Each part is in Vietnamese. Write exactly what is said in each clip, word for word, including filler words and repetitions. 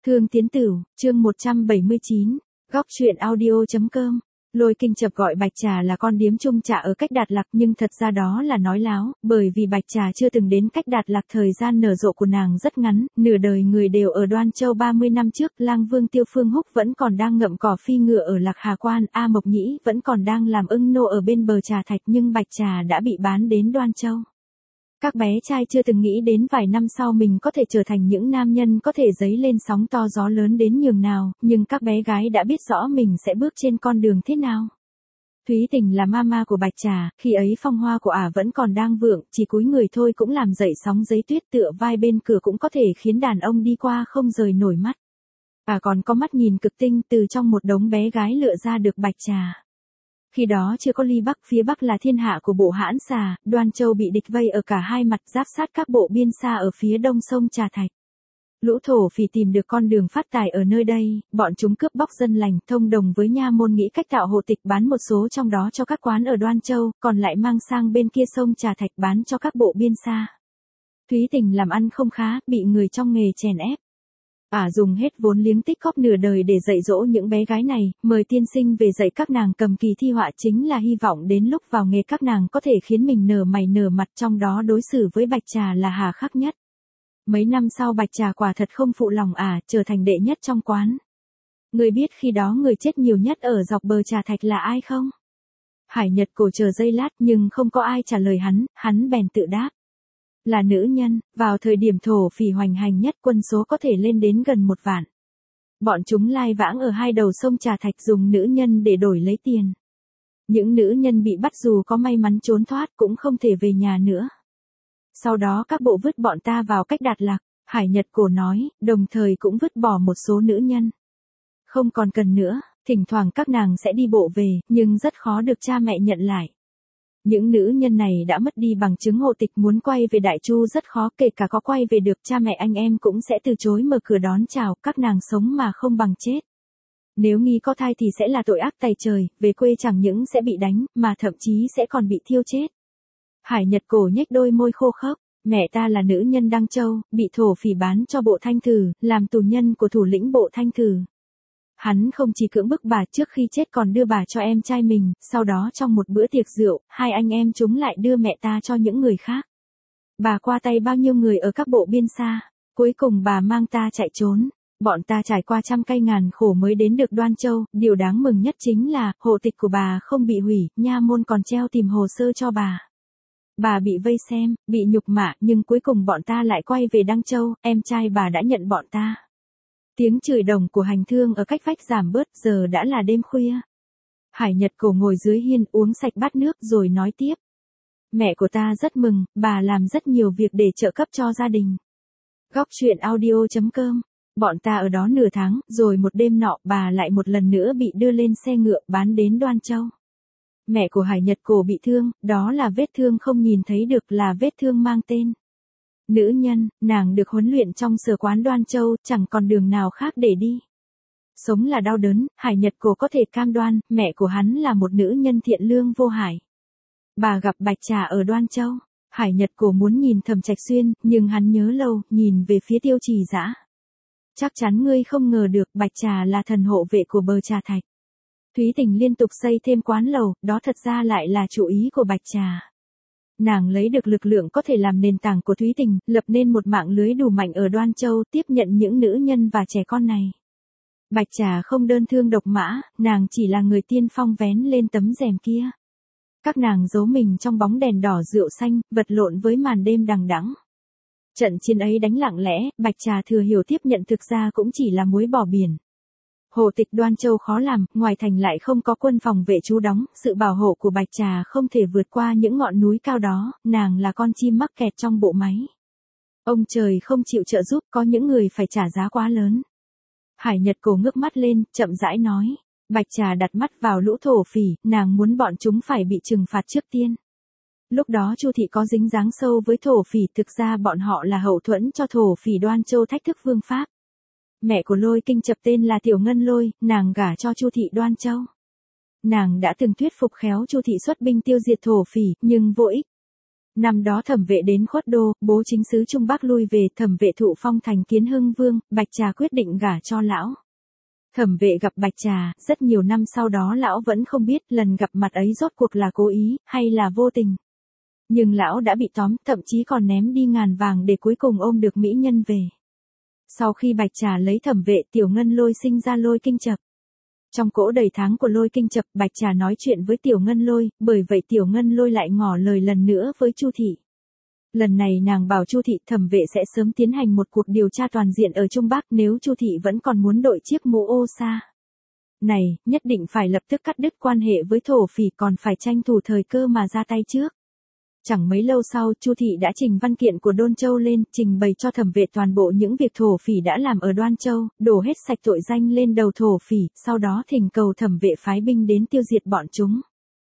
Thương Tiến Tửu, chương một trăm bảy mươi chín, góc truyện audio.com. Lôi Kinh chập gọi Bạch Trà là con điếm chung trạ ở cách Đạt Lạc, nhưng thật ra đó là nói láo, bởi vì Bạch Trà chưa từng đến cách Đạt Lạc, thời gian nở rộ của nàng rất ngắn, nửa đời người đều ở Đoan Châu. Ba mươi năm trước, Lang Vương Tiêu Phương Húc vẫn còn đang ngậm cỏ phi ngựa ở Lạc Hà Quan, A Mộc Nhĩ vẫn còn đang làm ưng nô ở bên bờ Trà Thạch, nhưng Bạch Trà đã bị bán đến Đoan Châu. Các bé trai chưa từng nghĩ đến vài năm sau mình có thể trở thành những nam nhân có thể dấy lên sóng to gió lớn đến nhường nào, nhưng các bé gái đã biết rõ mình sẽ bước trên con đường thế nào. Thúy Tình là mama của Bạch Trà, khi ấy phong hoa của ả vẫn còn đang vượng, chỉ cúi người thôi cũng làm dậy sóng giấy tuyết, tựa vai bên cửa cũng có thể khiến đàn ông đi qua không rời nổi mắt. Ả còn có mắt nhìn cực tinh, từ trong một đống bé gái lựa ra được Bạch Trà. Khi đó chưa có ly Bắc, phía Bắc là thiên hạ của bộ Hãn Xà, Đoan Châu bị địch vây ở cả hai mặt, giáp sát các bộ biên xa ở phía đông sông Trà Thạch. Lũ thổ phỉ tìm được con đường phát tài ở nơi đây, bọn chúng cướp bóc dân lành, thông đồng với nha môn nghĩ cách tạo hộ tịch bán một số trong đó cho các quán ở Đoan Châu, còn lại mang sang bên kia sông Trà Thạch bán cho các bộ biên xa. Thúy Tình làm ăn không khá, bị người trong nghề chèn ép. Ả dùng hết vốn liếng tích góp nửa đời để dạy dỗ những bé gái này, mời tiên sinh về dạy các nàng cầm kỳ thi họa, chính là hy vọng đến lúc vào nghề các nàng có thể khiến mình nở mày nở mặt, trong đó đối xử với Bạch Trà là hà khắc nhất. Mấy năm sau Bạch Trà quả thật không phụ lòng Ả, trở thành đệ nhất trong quán. Người biết khi đó người chết nhiều nhất ở dọc bờ Trà Thạch là ai không? Hải Nhật Cổ chờ giây lát nhưng không có ai trả lời hắn, hắn bèn tự đáp. Là nữ nhân, vào thời điểm thổ phỉ hoành hành nhất, quân số có thể lên đến gần một vạn. Bọn chúng lai vãng ở hai đầu sông Trà Thạch, dùng nữ nhân để đổi lấy tiền. Những nữ nhân bị bắt dù có may mắn trốn thoát cũng không thể về nhà nữa. Sau đó các bộ vứt bọn ta vào cách Đạt Lạc, Hải Nhật Cổ nói, đồng thời cũng vứt bỏ một số nữ nhân. Không còn cần nữa, thỉnh thoảng các nàng sẽ đi bộ về, nhưng rất khó được cha mẹ nhận lại. Những nữ nhân này đã mất đi bằng chứng hộ tịch, muốn quay về Đại Chu rất khó, kể cả có quay về được cha mẹ anh em cũng sẽ từ chối mở cửa đón chào, các nàng sống mà không bằng chết. Nếu nghi có thai thì sẽ là tội ác tày trời, về quê chẳng những sẽ bị đánh, mà thậm chí sẽ còn bị thiêu chết. Hải Nhật Cổ nhếch đôi môi khô khốc, mẹ ta là nữ nhân Đăng Châu, bị thổ phỉ bán cho bộ Thanh Thử, làm tù nhân của thủ lĩnh bộ Thanh Thử. Hắn không chỉ cưỡng bức bà, trước khi chết còn đưa bà cho em trai mình, sau đó trong một bữa tiệc rượu, hai anh em chúng lại đưa mẹ ta cho những người khác. Bà qua tay bao nhiêu người ở các bộ biên xa, cuối cùng bà mang ta chạy trốn. Bọn ta trải qua trăm cây ngàn khổ mới đến được Đoan Châu, điều đáng mừng nhất chính là, hộ tịch của bà không bị hủy, nha môn còn treo tìm hồ sơ cho bà. Bà bị vây xem, bị nhục mạ, nhưng cuối cùng bọn ta lại quay về Đăng Châu, em trai bà đã nhận bọn ta. Tiếng chửi đồng của hành thương ở cách vách giảm bớt, giờ đã là đêm khuya. Hải Nhật Cổ ngồi dưới hiên uống sạch bát nước rồi nói tiếp. Mẹ của ta rất mừng, bà làm rất nhiều việc để trợ cấp cho gia đình. Góc truyện audio.com. Bọn ta ở đó nửa tháng, rồi một đêm nọ bà lại một lần nữa bị đưa lên xe ngựa bán đến Đoan Châu. Mẹ của Hải Nhật Cổ bị thương, đó là vết thương không nhìn thấy được, là vết thương mang tên. Nữ nhân, nàng được huấn luyện trong sở quán Đoan Châu, chẳng còn đường nào khác để đi. Sống là đau đớn, Hải Nhật Cổ có thể cam đoan, mẹ của hắn là một nữ nhân thiện lương vô hại. Bà gặp Bạch Trà ở Đoan Châu, Hải Nhật Cổ muốn nhìn Thẩm Trạch Xuyên, nhưng hắn nhớ lâu, nhìn về phía Tiêu Trì Dã. Chắc chắn ngươi không ngờ được, Bạch Trà là thần hộ vệ của bờ Trà Thạch. Thúy Tình liên tục xây thêm quán lầu, đó thật ra lại là chủ ý của Bạch Trà. Nàng lấy được lực lượng có thể làm nền tảng của Thúy Tình, lập nên một mạng lưới đủ mạnh ở Đoan Châu, tiếp nhận những nữ nhân và trẻ con này. Bạch Trà không đơn thương độc mã, nàng chỉ là người tiên phong vén lên tấm rèm kia. Các nàng giấu mình trong bóng đèn đỏ rượu xanh, vật lộn với màn đêm đằng đẵng. Trận chiến ấy đánh lặng lẽ, Bạch Trà thừa hiểu tiếp nhận thực ra cũng chỉ là muối bỏ biển. Hộ tịch Đoan Châu khó làm, ngoài thành lại không có quân phòng vệ trú đóng, sự bảo hộ của Bạch Trà không thể vượt qua những ngọn núi cao đó, nàng là con chim mắc kẹt trong bộ máy. Ông trời không chịu trợ giúp, có những người phải trả giá quá lớn. Hải Nhật Cổ ngước mắt lên, chậm rãi nói. Bạch Trà đặt mắt vào lũ thổ phỉ, nàng muốn bọn chúng phải bị trừng phạt trước tiên. Lúc đó Chu thị có dính dáng sâu với thổ phỉ, thực ra bọn họ là hậu thuẫn cho thổ phỉ Đoan Châu thách thức vương pháp. Mẹ của Lôi Kinh chập tên là Tiểu Ngân Lôi, nàng gả cho Chu thị Đoan Châu. Nàng đã từng thuyết phục khéo Chu thị xuất binh tiêu diệt thổ phỉ, nhưng vô ích. Năm đó Thẩm Vệ đến Khuất Đô, bố chính sứ Trung Bắc lui về, Thẩm Vệ thụ phong thành Kiến Hưng Vương, Bạch Trà quyết định gả cho lão. Thẩm Vệ gặp Bạch Trà, rất nhiều năm sau đó lão vẫn không biết lần gặp mặt ấy rốt cuộc là cố ý, hay là vô tình. Nhưng lão đã bị tóm, thậm chí còn ném đi ngàn vàng để cuối cùng ôm được mỹ nhân về. Sau khi Bạch Trà lấy Thẩm Vệ, Tiểu Ngân Lôi sinh ra Lôi Kinh Chập. Trong cỗ đầy tháng của Lôi Kinh Chập, Bạch Trà nói chuyện với Tiểu Ngân Lôi, bởi vậy Tiểu Ngân Lôi lại ngỏ lời lần nữa với Chu Thị. Lần này nàng bảo Chu Thị Thẩm Vệ sẽ sớm tiến hành một cuộc điều tra toàn diện ở Trung Bắc, nếu Chu Thị vẫn còn muốn đội chiếc mũ ô sa này, nhất định phải lập tức cắt đứt quan hệ với thổ phỉ, còn phải tranh thủ thời cơ mà ra tay trước. Chẳng mấy lâu sau, Chu Thị đã trình văn kiện của Đôn Châu lên, trình bày cho Thẩm Vệ toàn bộ những việc thổ phỉ đã làm ở Đoan Châu, đổ hết sạch tội danh lên đầu thổ phỉ, sau đó thỉnh cầu Thẩm Vệ phái binh đến tiêu diệt bọn chúng.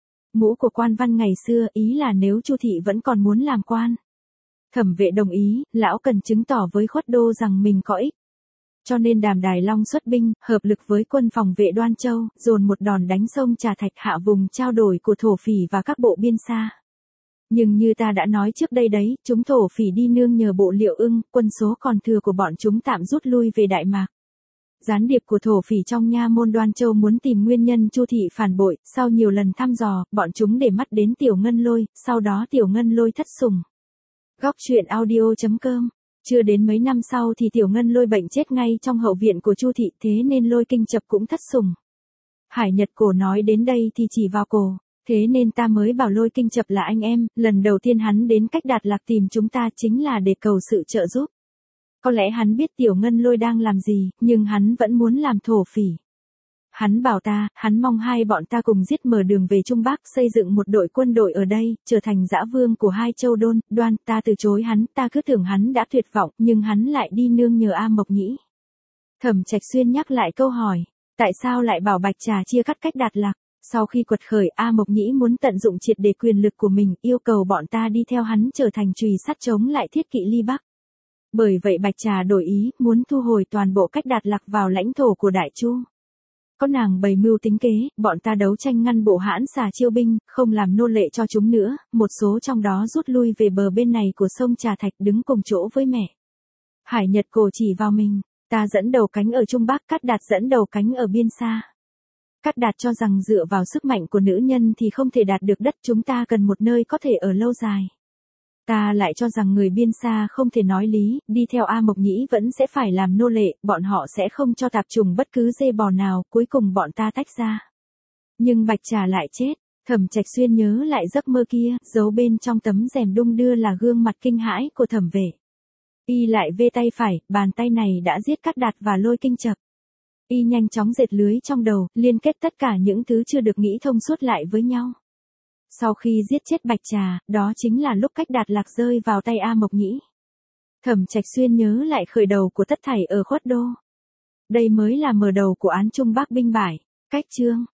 Mũ của quan văn ngày xưa, ý là nếu Chu Thị vẫn còn muốn làm quan. Thẩm Vệ đồng ý, lão cần chứng tỏ với Khuất Đô rằng mình có ích. Cho nên Đàm Đài Long xuất binh, hợp lực với quân phòng vệ Đoan Châu, dồn một đòn đánh sông Trà Thạch hạ vùng trao đổi của thổ phỉ và các bộ biên xa. Nhưng như ta đã nói trước đây đấy, chúng thổ phỉ đi nương nhờ bộ Liệu Ưng, quân số còn thừa của bọn chúng tạm rút lui về Đại Mạc. Gián điệp của thổ phỉ trong nha môn Đoan Châu muốn tìm nguyên nhân Chu Thị phản bội, sau nhiều lần thăm dò, bọn chúng để mắt đến Tiểu Ngân Lôi, sau đó Tiểu Ngân Lôi thất sủng. Góc truyện audio chấm com. Chưa đến mấy năm sau thì Tiểu Ngân Lôi bệnh chết ngay trong hậu viện của Chu Thị, thế nên Lôi Kinh Chập cũng thất sủng. Hải Nhật Cổ nói đến đây thì chỉ vào cổ. Thế nên ta mới bảo Lôi Kinh Chập là anh em, lần đầu tiên hắn đến Cách Đạt Lạc tìm chúng ta chính là để cầu sự trợ giúp. Có lẽ hắn biết Tiểu Ngân Lôi đang làm gì, nhưng hắn vẫn muốn làm thổ phỉ. Hắn bảo ta, hắn mong hai bọn ta cùng giết mở đường về Trung Bắc, xây dựng một đội quân đội ở đây, trở thành dã vương của hai châu Đôn, Đoan. Ta từ chối hắn, ta cứ tưởng hắn đã tuyệt vọng, nhưng hắn lại đi nương nhờ A Mộc Nhĩ. Thẩm Trạch Xuyên nhắc lại câu hỏi, tại sao lại bảo Bạch Trà chia cắt Cách Đạt Lạc? Sau khi quật khởi, A Mộc Nhĩ muốn tận dụng triệt để quyền lực của mình, yêu cầu bọn ta đi theo hắn trở thành chùy sắt chống lại Thiết Kỵ Ly Bắc. Bởi vậy Bạch Trà đổi ý, muốn thu hồi toàn bộ Cách Đạt Lạc vào lãnh thổ của Đại Chu. Có nàng bày mưu tính kế, bọn ta đấu tranh ngăn bộ Hãn Xà chiêu binh, không làm nô lệ cho chúng nữa, một số trong đó rút lui về bờ bên này của sông Trà Thạch đứng cùng chỗ với mẹ. Hải Nhật Cổ chỉ vào mình, ta dẫn đầu cánh ở Trung Bắc, Cát Đạt dẫn đầu cánh ở biên xa. Cát Đạt cho rằng dựa vào sức mạnh của nữ nhân thì không thể đạt được đất, chúng ta cần một nơi có thể ở lâu dài. Ta lại cho rằng người biên xa không thể nói lý, đi theo A Mộc Nhĩ vẫn sẽ phải làm nô lệ, bọn họ sẽ không cho tạp trùng bất cứ dê bò nào, cuối cùng bọn ta tách ra. Nhưng Bạch Trà lại chết, Thẩm Trạch Xuyên nhớ lại giấc mơ kia, giấu bên trong tấm rèm đung đưa là gương mặt kinh hãi của Thẩm Vệ. Y lại vê tay phải, bàn tay này đã giết Cát Đạt và Lôi Kinh Chập. Y nhanh chóng dệt lưới trong đầu, liên kết tất cả những thứ chưa được nghĩ thông suốt lại với nhau. Sau khi giết chết Bạch Trà, đó chính là lúc Cách Đạt Lạc rơi vào tay A Mộc Nhĩ. Thẩm Trạch Xuyên nhớ lại khởi đầu của tất thảy ở Khuất Đô. Đây mới là mở đầu của án Trung Bắc binh bại. Cách chương